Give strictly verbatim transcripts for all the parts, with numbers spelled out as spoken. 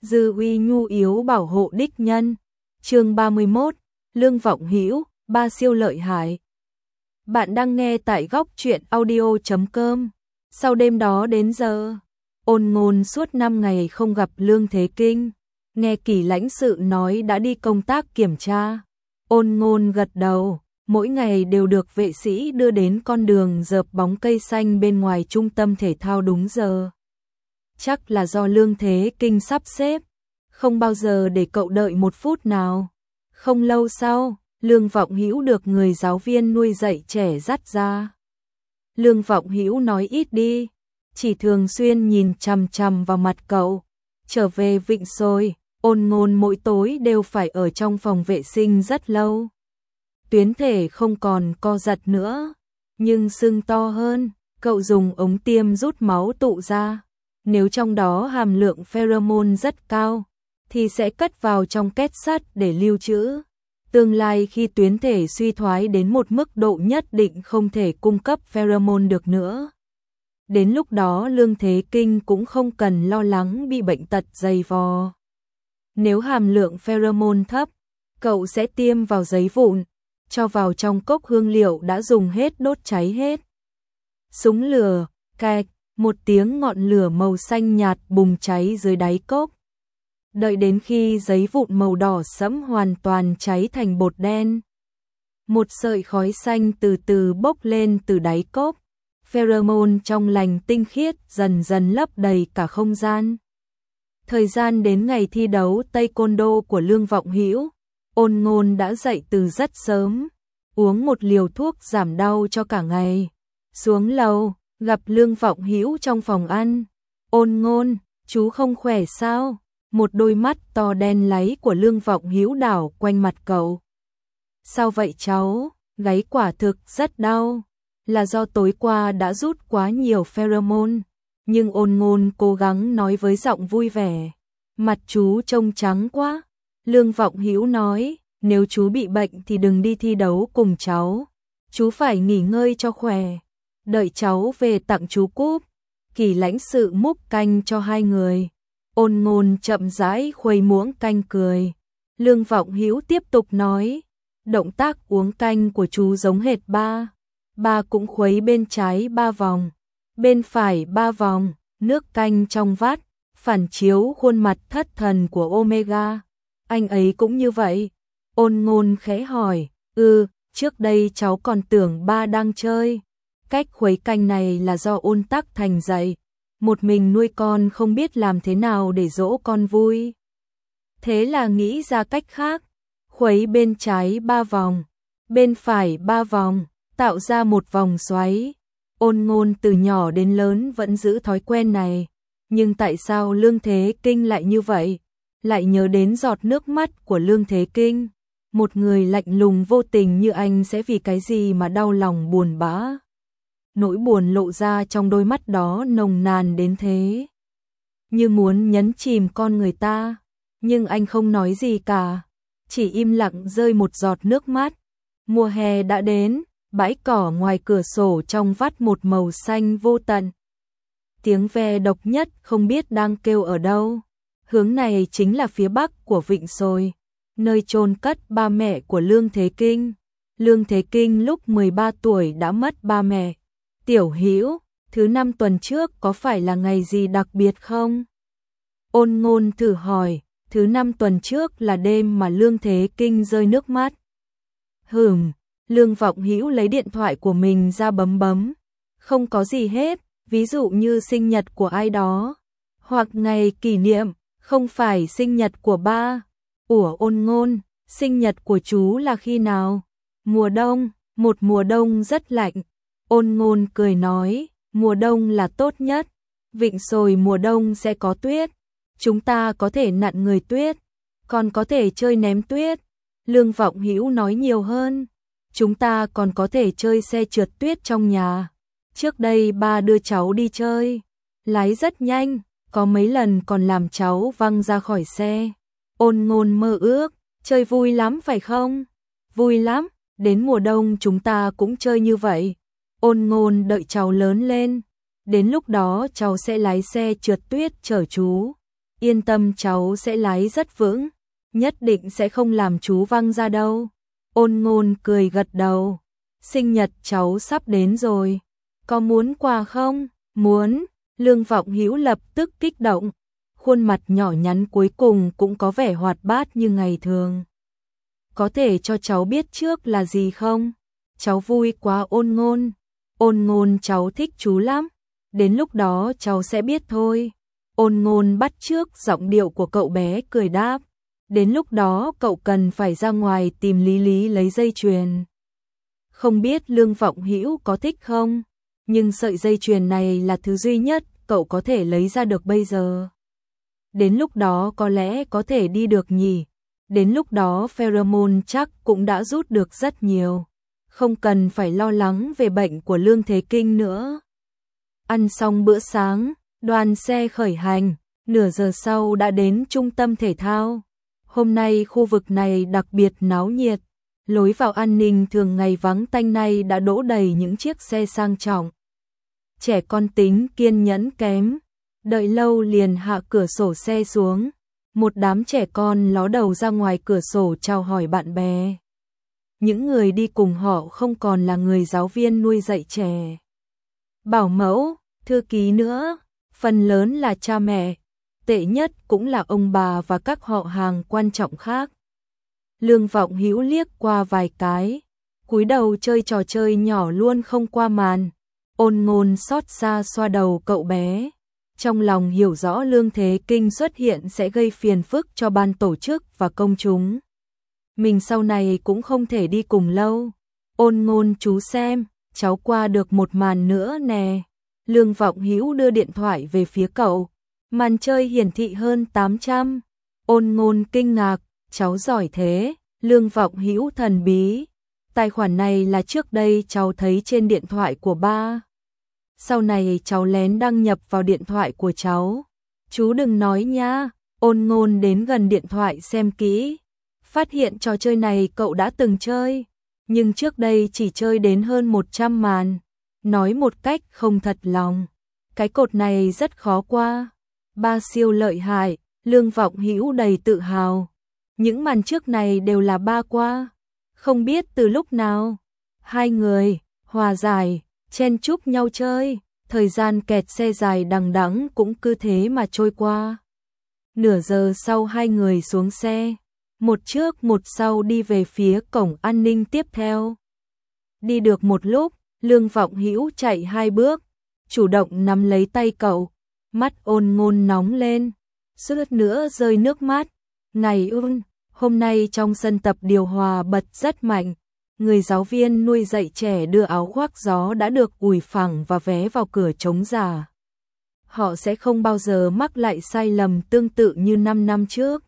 dư uy nhu yếu bảo hộ đích nhân. Chương ba mươi mốt, Lương Vọng Hữu, ba siêu lợi hại. Bạn đang nghe tại góc truyện audio chấm com. Sau đêm đó đến giờ, Ôn Ngôn suốt năm ngày không gặp Lương Thế Kinh, nghe Kỳ lãnh sự nói đã đi công tác kiểm tra. Ôn Ngôn gật đầu, mỗi ngày đều được vệ sĩ đưa đến con đường dợp bóng cây xanh bên ngoài trung tâm thể thao đúng giờ. Chắc là do Lương Thế Kinh sắp xếp, không bao giờ để cậu đợi một phút nào. Không lâu sau, Lương Vọng Hữu được người giáo viên nuôi dạy trẻ dắt ra. Lương Vọng Hữu nói ít đi, chỉ thường xuyên nhìn chằm chằm vào mặt cậu. Trở về Vịnh rồi, Ôn Ngôn mỗi tối đều phải ở trong phòng vệ sinh rất lâu. Tuyến thể không còn co giật nữa, nhưng sưng to hơn, cậu dùng ống tiêm rút máu tụ ra. Nếu trong đó hàm lượng pheromone rất cao, thì sẽ cất vào trong két sắt để lưu trữ. Tương lai khi tuyến thể suy thoái đến một mức độ nhất định không thể cung cấp pheromone được nữa. Đến lúc đó Lương Thế Kinh cũng không cần lo lắng bị bệnh tật dày vò. Nếu hàm lượng pheromone thấp, cậu sẽ tiêm vào giấy vụn, cho vào trong cốc hương liệu đã dùng hết đốt cháy hết. Súng lửa, cạch, một tiếng ngọn lửa màu xanh nhạt bùng cháy dưới đáy cốc. Đợi đến khi giấy vụn màu đỏ sẫm hoàn toàn cháy thành bột đen, một sợi khói xanh từ từ bốc lên từ đáy cốc. Pheromone trong lành tinh khiết dần dần lấp đầy cả không gian. Thời gian đến ngày thi đấu taekwondo của Lương Vọng Hữu, Ôn Ngôn đã dậy từ rất sớm, uống một liều thuốc giảm đau cho cả ngày. Xuống lầu, gặp Lương Vọng Hữu trong phòng ăn. Ôn Ngôn, chú không khỏe sao? Một đôi mắt to đen láy của Lương Vọng Hữu đảo quanh mặt cậu. Sao vậy cháu? Gáy quả thực rất đau. Là do tối qua đã rút quá nhiều pheromone. Nhưng Ôn Ngôn cố gắng nói với giọng vui vẻ. Mặt chú trông trắng quá. Lương Vọng Hữu nói, nếu chú bị bệnh thì đừng đi thi đấu cùng cháu. Chú phải nghỉ ngơi cho khỏe. Đợi cháu về tặng chú cúp. Kỳ lãnh sự múc canh cho hai người. Ôn Ngôn chậm rãi khuấy muỗng canh cười. Lương Vọng Hữu tiếp tục nói, động tác uống canh của chú giống hệt ba. Ba cũng khuấy bên trái ba vòng, bên phải ba vòng, nước canh trong vắt, phản chiếu khuôn mặt thất thần của Omega. Anh ấy cũng như vậy. Ôn Ngôn khẽ hỏi, ừ, trước đây cháu còn tưởng ba đang chơi. Cách khuấy canh này là do Ôn Tắc Thành dạy. Một mình nuôi con không biết làm thế nào để dỗ con vui. Thế là nghĩ ra cách khác, khuấy bên trái ba vòng, bên phải ba vòng, tạo ra một vòng xoáy. Ôn Ngôn từ nhỏ đến lớn vẫn giữ thói quen này, nhưng tại sao Lương Thế Kinh lại như vậy? Lại nhớ đến giọt nước mắt của Lương Thế Kinh. Một người lạnh lùng vô tình như anh sẽ vì cái gì mà đau lòng buồn bã? Nỗi buồn lộ ra trong đôi mắt đó nồng nàn đến thế, như muốn nhấn chìm con người ta. Nhưng anh không nói gì cả, chỉ im lặng rơi một giọt nước mắt. Mùa hè đã đến, bãi cỏ ngoài cửa sổ trong vắt một màu xanh vô tận. Tiếng ve độc nhất không biết đang kêu ở đâu. Hướng này chính là phía bắc của Vịnh Sồi, nơi chôn cất ba mẹ của Lương Thế Kinh. Lương Thế Kinh lúc mười ba tuổi đã mất ba mẹ. Tiểu Hữu, thứ năm tuần trước có phải là ngày gì đặc biệt không? Ôn Ngôn thử hỏi. Thứ năm tuần trước là đêm mà Lương Thế Kinh rơi nước mắt. Hừm, Lương Vọng Hữu lấy điện thoại của mình ra bấm bấm. Không có gì hết, ví dụ như sinh nhật của ai đó, hoặc ngày kỷ niệm, không phải sinh nhật của ba. Ủa Ôn Ngôn, sinh nhật của chú là khi nào? Mùa đông, một mùa đông rất lạnh. Ôn Ngôn cười nói, mùa đông là tốt nhất. Vịnh Sồi mùa đông sẽ có tuyết. Chúng ta có thể nặn người tuyết, còn có thể chơi ném tuyết. Lương Vọng Hữu nói nhiều hơn, chúng ta còn có thể chơi xe trượt tuyết trong nhà. Trước đây ba đưa cháu đi chơi, lái rất nhanh, có mấy lần còn làm cháu văng ra khỏi xe. Ôn Ngôn mơ ước, chơi vui lắm phải không? Vui lắm, đến mùa đông chúng ta cũng chơi như vậy. Ôn Ngôn đợi cháu lớn lên, đến lúc đó cháu sẽ lái xe trượt tuyết chở chú. yên tâm cháu sẽ lái rất vững, nhất định sẽ không làm chú văng ra đâu. Ôn Ngôn cười gật đầu, sinh nhật cháu sắp đến rồi, có muốn quà không? Muốn. Lương Vọng Hữu lập tức kích động, khuôn mặt nhỏ nhắn cuối cùng cũng có vẻ hoạt bát như ngày thường. Có thể cho cháu biết trước là gì không? Cháu vui quá Ôn Ngôn. Ôn Ngôn cháu thích chú lắm, đến lúc đó cháu sẽ biết thôi. Ôn Ngôn bắt chước giọng điệu của cậu bé cười đáp, đến lúc đó cậu cần phải ra ngoài tìm Lý Lý lấy dây chuyền. Không biết Lương Vọng Hữu có thích không, nhưng sợi dây chuyền này là thứ duy nhất cậu có thể lấy ra được bây giờ. Đến lúc đó có lẽ có thể đi được nhỉ, đến lúc đó pheromone chắc cũng đã rút được rất nhiều, không cần phải lo lắng về bệnh của Lương Thế Kinh nữa. Ăn xong bữa sáng, đoàn xe khởi hành, nửa giờ sau đã đến trung tâm thể thao. Hôm nay khu vực này đặc biệt náo nhiệt, lối vào an ninh thường ngày vắng tanh nay đã đỗ đầy những chiếc xe sang trọng. Trẻ con tính kiên nhẫn kém, đợi lâu liền hạ cửa sổ xe xuống, một đám trẻ con ló đầu ra ngoài cửa sổ chào hỏi bạn bè. Những người đi cùng họ không còn là người giáo viên nuôi dạy trẻ, bảo mẫu, thư ký nữa, phần lớn là cha mẹ, tệ nhất cũng là ông bà và các họ hàng quan trọng khác. Lương Vọng Hữu liếc qua vài cái, cúi đầu chơi trò chơi nhỏ luôn không qua màn. Ôn Ngôn xót xa xoa đầu cậu bé, trong lòng hiểu rõ Lương Thế Kinh xuất hiện sẽ gây phiền phức cho ban tổ chức và công chúng. Mình sau này cũng không thể đi cùng lâu. Ôn Ngôn chú xem, cháu qua được một màn nữa nè. Lương Vọng Hữu đưa điện thoại về phía cậu, màn chơi hiển thị hơn tám trăm. Ôn Ngôn kinh ngạc, cháu giỏi thế. Lương Vọng Hữu thần bí, tài khoản này là trước đây cháu thấy trên điện thoại của ba. Sau này cháu lén đăng nhập vào điện thoại của cháu. Chú đừng nói nha. Ôn Ngôn đến gần điện thoại xem kỹ, phát hiện trò chơi này cậu đã từng chơi, nhưng trước đây chỉ chơi đến hơn một trăm màn. Nói một cách không thật lòng, cái cột này rất khó qua. Ba siêu lợi hại. Lương Vọng Hữu đầy tự hào. Những màn trước này đều là ba qua, không biết từ lúc nào. Hai người hòa giải, chen chúc nhau chơi, thời gian kẹt xe dài đằng đẵng cũng cứ thế mà trôi qua. Nửa giờ sau hai người xuống xe, một trước một sau đi về phía cổng an ninh tiếp theo. Đi được một lúc, Lương Vọng Hữu chạy hai bước, chủ động nắm lấy tay cậu, mắt Ôn Ngôn nóng lên, suýt nữa rơi nước mắt. Ngày ưm, hôm nay trong sân tập điều hòa bật rất mạnh, người giáo viên nuôi dạy trẻ đưa áo khoác gió đã được ủi phẳng và vé vào cửa trống giả. Họ sẽ không bao giờ mắc lại sai lầm tương tự như năm năm trước.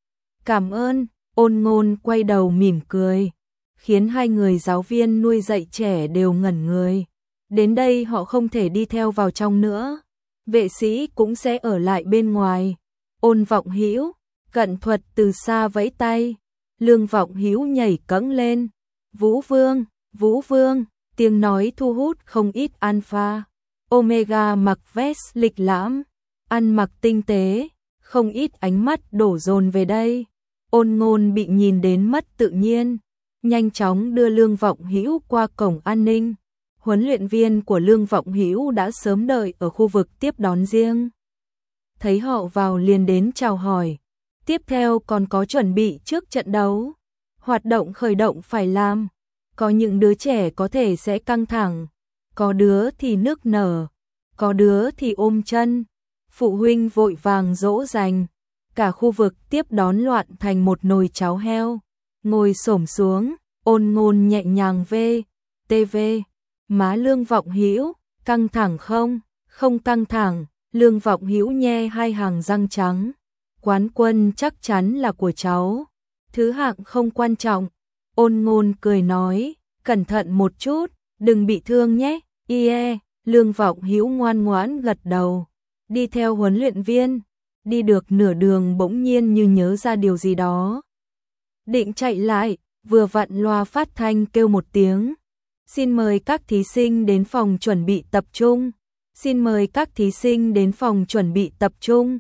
Cảm ơn. Ôn Ngôn quay đầu mỉm cười, khiến hai người giáo viên nuôi dạy trẻ đều ngẩn người. Đến đây họ không thể đi theo vào trong nữa, vệ sĩ cũng sẽ ở lại bên ngoài. Ôn Vọng Hữu cận thuật từ xa vẫy tay, Lương Vọng Hữu nhảy cẫng lên. Vũ Vương, Vũ Vương, tiếng nói thu hút không ít alpha, omega mặc vest lịch lãm, ăn mặc tinh tế, không ít ánh mắt đổ dồn về đây. Ôn Ngôn bị nhìn đến mất tự nhiên, nhanh chóng đưa Lương Vọng Hữu qua cổng an ninh. Huấn luyện viên của Lương Vọng Hữu đã sớm đợi ở khu vực tiếp đón riêng. Thấy họ vào liền đến chào hỏi. Tiếp theo còn có chuẩn bị trước trận đấu. Hoạt động khởi động phải làm. Có những đứa trẻ có thể sẽ căng thẳng, có đứa thì nức nở, có đứa thì ôm chân. Phụ huynh vội vàng dỗ dành. Cả khu vực tiếp đón loạn thành một nồi cháo heo. Ngồi xổm xuống, Ôn Ngôn nhẹ nhàng vê, tê vê. Má Lương Vọng Hữu, căng thẳng không? Không căng thẳng. Lương Vọng Hữu nhe hai hàng răng trắng. Quán quân chắc chắn là của cháu. Thứ hạng không quan trọng. Ôn Ngôn cười nói, cẩn thận một chút, đừng bị thương nhé. Ie, Lương Vọng Hữu ngoan ngoãn gật đầu, đi theo huấn luyện viên. Đi được nửa đường bỗng nhiên như nhớ ra điều gì đó, định chạy lại, vừa vặn loa phát thanh kêu một tiếng. Xin mời các thí sinh đến phòng chuẩn bị tập trung. Xin mời các thí sinh đến phòng chuẩn bị tập trung.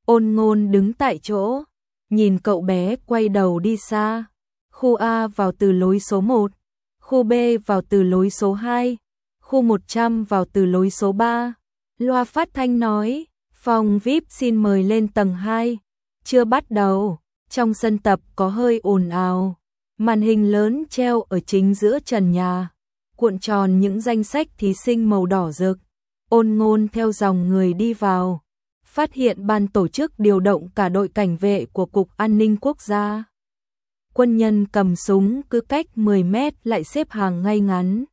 Ôn Ngôn đứng tại chỗ, nhìn cậu bé quay đầu đi xa. Khu A vào từ lối số một, khu B vào từ lối số hai, khu một trăm vào từ lối số ba. Loa phát thanh nói, phòng vi ai pi xin mời lên tầng hai. Chưa bắt đầu, trong sân tập có hơi ồn ào. Màn hình lớn treo ở chính giữa trần nhà, cuộn tròn những danh sách thí sinh màu đỏ rực. Ôn Ngôn theo dòng người đi vào, phát hiện ban tổ chức điều động cả đội cảnh vệ của Cục An ninh Quốc gia. Quân nhân cầm súng cứ cách mười mét lại xếp hàng ngay ngắn.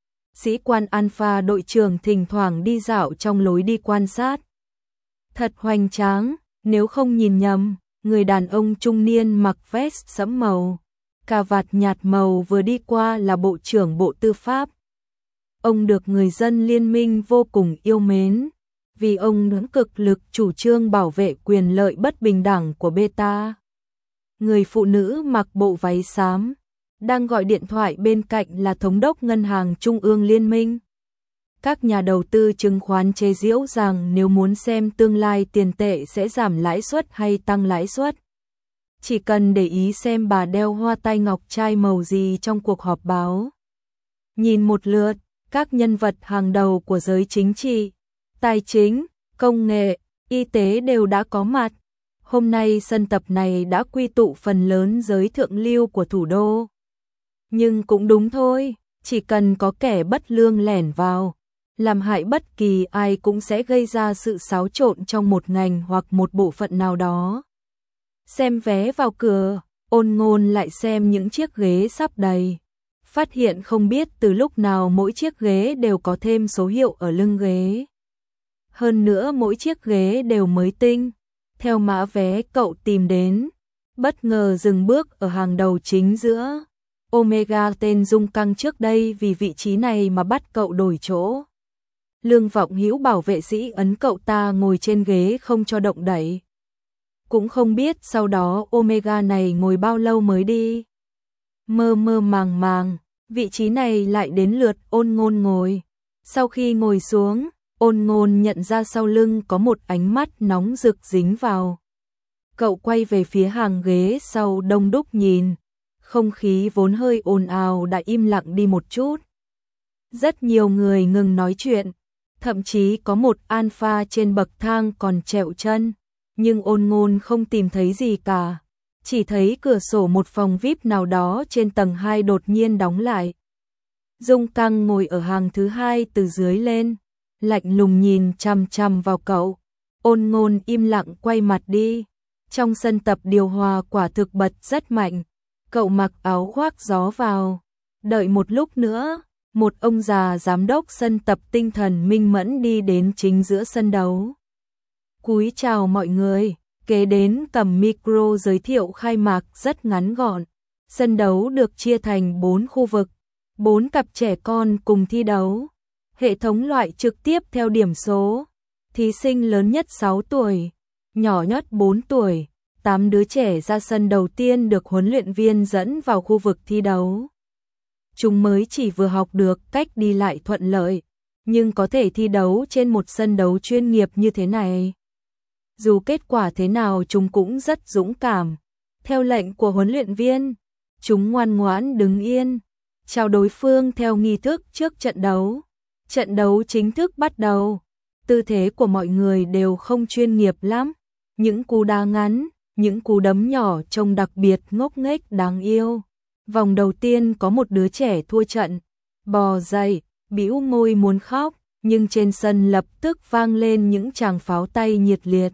Sĩ quan Alpha đội trưởng thỉnh thoảng đi dạo trong lối đi quan sát. Thật hoành tráng, nếu không nhìn nhầm, người đàn ông trung niên mặc vest sẫm màu, cà vạt nhạt màu vừa đi qua là Bộ trưởng Bộ Tư pháp. Ông được người dân liên minh vô cùng yêu mến, vì ông đã cực lực chủ trương bảo vệ quyền lợi bất bình đẳng của beta. Người phụ nữ mặc bộ váy xám, đang gọi điện thoại bên cạnh là Thống đốc Ngân hàng Trung ương Liên minh. Các nhà đầu tư chứng khoán chế giễu rằng nếu muốn xem tương lai tiền tệ sẽ giảm lãi suất hay tăng lãi suất, chỉ cần để ý xem bà đeo hoa tai ngọc trai màu gì trong cuộc họp báo. Nhìn một lượt, các nhân vật hàng đầu của giới chính trị, tài chính, công nghệ, y tế đều đã có mặt. Hôm nay sân tập này đã quy tụ phần lớn giới thượng lưu của thủ đô. Nhưng cũng đúng thôi, chỉ cần có kẻ bất lương lẻn vào, làm hại bất kỳ ai cũng sẽ gây ra sự xáo trộn trong một ngành hoặc một bộ phận nào đó. Xem vé vào cửa, Ôn Ngôn lại xem những chiếc ghế sắp đầy. Phát hiện không biết từ lúc nào mỗi chiếc ghế đều có thêm số hiệu ở lưng ghế. Hơn nữa mỗi chiếc ghế đều mới tinh. Theo mã vé cậu tìm đến, bất ngờ dừng bước ở hàng đầu chính giữa. Omega tên Dung Căng trước đây vì vị trí này mà bắt cậu đổi chỗ. Lương Vọng Hữu bảo vệ sĩ ấn cậu ta ngồi trên ghế không cho động đậy. Cũng không biết sau đó Omega này ngồi bao lâu mới đi. Mơ mơ màng màng, vị trí này lại đến lượt Ôn Ngôn ngồi. Sau khi ngồi xuống, Ôn Ngôn nhận ra sau lưng có một ánh mắt nóng rực dính vào. Cậu quay về phía hàng ghế sau đông đúc nhìn, không khí vốn hơi ồn ào đã im lặng đi một chút. Rất nhiều người ngừng nói chuyện, thậm chí có một alpha trên bậc thang còn trẹo chân, nhưng Ôn Ngôn không tìm thấy gì cả, chỉ thấy cửa sổ một phòng vi ai pi nào đó trên tầng hai đột nhiên đóng lại. Dung Căng ngồi ở hàng thứ hai từ dưới lên, lạnh lùng nhìn chằm chằm vào cậu. Ôn Ngôn im lặng quay mặt đi. Trong sân tập điều hòa quả thực bật rất mạnh. Cậu mặc áo khoác gió vào. Đợi một lúc nữa, một ông già giám đốc sân tập tinh thần minh mẫn đi đến chính giữa sân đấu. Cúi chào mọi người, kế đến cầm micro giới thiệu khai mạc rất ngắn gọn. Sân đấu được chia thành bốn khu vực, bốn cặp trẻ con cùng thi đấu. Hệ thống loại trực tiếp theo điểm số. Thí sinh lớn nhất sáu tuổi, nhỏ nhất bốn tuổi, tám đứa trẻ ra sân đầu tiên được huấn luyện viên dẫn vào khu vực thi đấu. Chúng mới chỉ vừa học được cách đi lại thuận lợi, nhưng có thể thi đấu trên một sân đấu chuyên nghiệp như thế này. Dù kết quả thế nào chúng cũng rất dũng cảm. Theo lệnh của huấn luyện viên, chúng ngoan ngoãn đứng yên, chào đối phương theo nghi thức trước trận đấu. Trận đấu chính thức bắt đầu. Tư thế của mọi người đều không chuyên nghiệp lắm. Những cú đá ngắn, những cú đấm nhỏ trông đặc biệt ngốc nghếch đáng yêu. Vòng đầu tiên có một đứa trẻ thua trận, bò dậy, bĩu môi muốn khóc, nhưng trên sân lập tức vang lên những tràng pháo tay nhiệt liệt.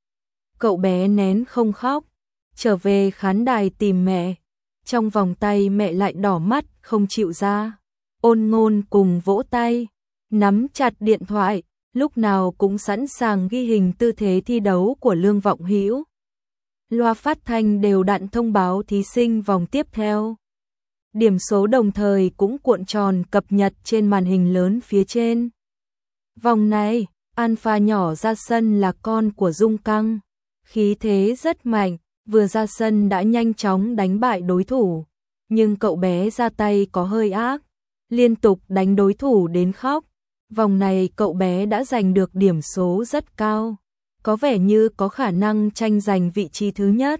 Cậu bé nén không khóc, trở về khán đài tìm mẹ. Trong vòng tay mẹ lại đỏ mắt không chịu ra. Ôn Ngôn cùng vỗ tay, nắm chặt điện thoại, lúc nào cũng sẵn sàng ghi hình tư thế thi đấu của Lương Vọng Hữu. Loa phát thanh đều đặn thông báo thí sinh vòng tiếp theo. Điểm số đồng thời cũng cuộn tròn cập nhật trên màn hình lớn phía trên. Vòng này, alpha nhỏ ra sân là con của Dung Căng. Khí thế rất mạnh, vừa ra sân đã nhanh chóng đánh bại đối thủ. Nhưng cậu bé ra tay có hơi ác, liên tục đánh đối thủ đến khóc. Vòng này cậu bé đã giành được điểm số rất cao. có vẻ như có khả năng tranh giành vị trí thứ nhất.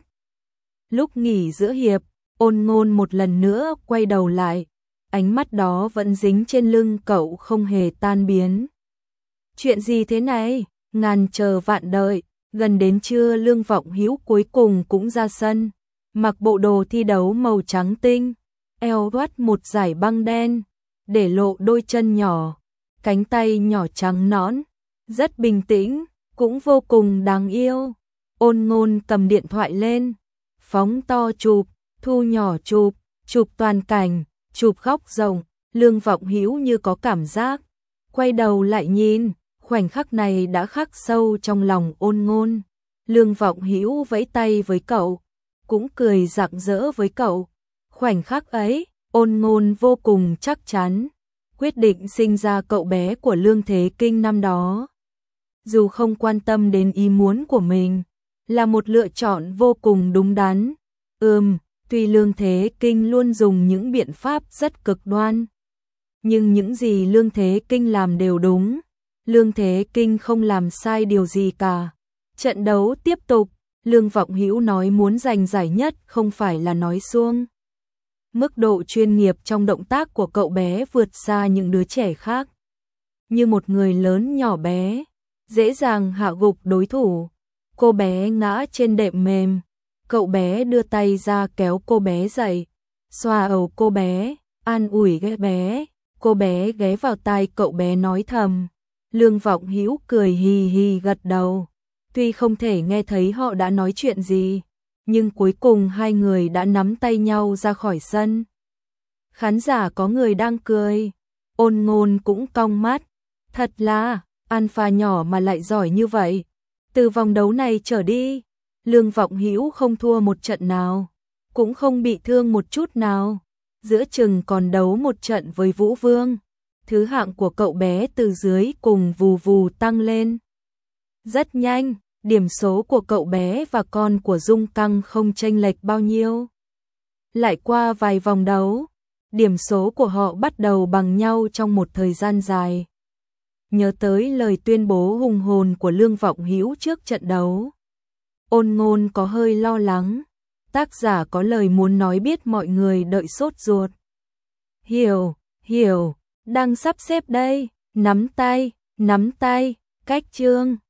Lúc nghỉ giữa hiệp, Ôn Ngôn một lần nữa quay đầu lại, ánh mắt đó vẫn dính trên lưng cậu không hề tan biến. Chuyện gì thế này? Ngàn chờ vạn đợi, gần đến trưa Lương Vọng Hữu cuối cùng cũng ra sân, mặc bộ đồ thi đấu màu trắng tinh, eo thoát một dải băng đen, để lộ đôi chân nhỏ, cánh tay nhỏ trắng nõn, rất bình tĩnh, cũng vô cùng đáng yêu. Ôn Ngôn cầm điện thoại lên, phóng to chụp, thu nhỏ chụp, chụp toàn cảnh, chụp góc rộng. Lương Vọng Hữu như có cảm giác, quay đầu lại nhìn, khoảnh khắc này đã khắc sâu trong lòng Ôn Ngôn. Lương Vọng Hữu vẫy tay với cậu, cũng cười rạng rỡ với cậu. Khoảnh khắc ấy, Ôn Ngôn vô cùng chắc chắn, quyết định sinh ra cậu bé của Lương Thế Kinh năm đó. Dù không quan tâm đến ý muốn của mình, là một lựa chọn vô cùng đúng đắn. Ừm, tuy Lương Thế Kinh luôn dùng những biện pháp rất cực đoan, nhưng những gì Lương Thế Kinh làm đều đúng. Lương Thế Kinh không làm sai điều gì cả. Trận đấu tiếp tục, Lương Vọng Hữu nói muốn giành giải nhất không phải là nói suông. Mức độ chuyên nghiệp trong động tác của cậu bé vượt xa những đứa trẻ khác. Như một người lớn nhỏ bé, dễ dàng hạ gục đối thủ. Cô bé ngã trên đệm mềm, cậu bé đưa tay ra kéo cô bé dậy, xoa đầu cô bé, an ủi ghé bé. Cô bé ghé vào tai cậu bé nói thầm. Lương Vọng Hữu cười hì hì gật đầu. Tuy không thể nghe thấy họ đã nói chuyện gì, nhưng cuối cùng hai người đã nắm tay nhau ra khỏi sân. Khán giả có người đang cười, Ôn Ngôn cũng cong mắt. Thật là, alpha nhỏ mà lại giỏi như vậy. Từ vòng đấu này trở đi, Lương Vọng Hữu không thua một trận nào, cũng không bị thương một chút nào. Giữa chừng còn đấu một trận với Vũ Vương. Thứ hạng của cậu bé từ dưới cùng vù vù tăng lên. Rất nhanh, điểm số của cậu bé và con của Dung Căng không chênh lệch bao nhiêu. Lại qua vài vòng đấu, điểm số của họ bắt đầu bằng nhau trong một thời gian dài. Nhớ tới lời tuyên bố hùng hồn của Lương Vọng Hữu trước trận đấu, Ôn Ngôn có hơi lo lắng. Tác giả có lời muốn nói biết mọi người đợi sốt ruột. Hiểu, hiểu, đang sắp xếp đây, nắm tay, nắm tay, cách chương.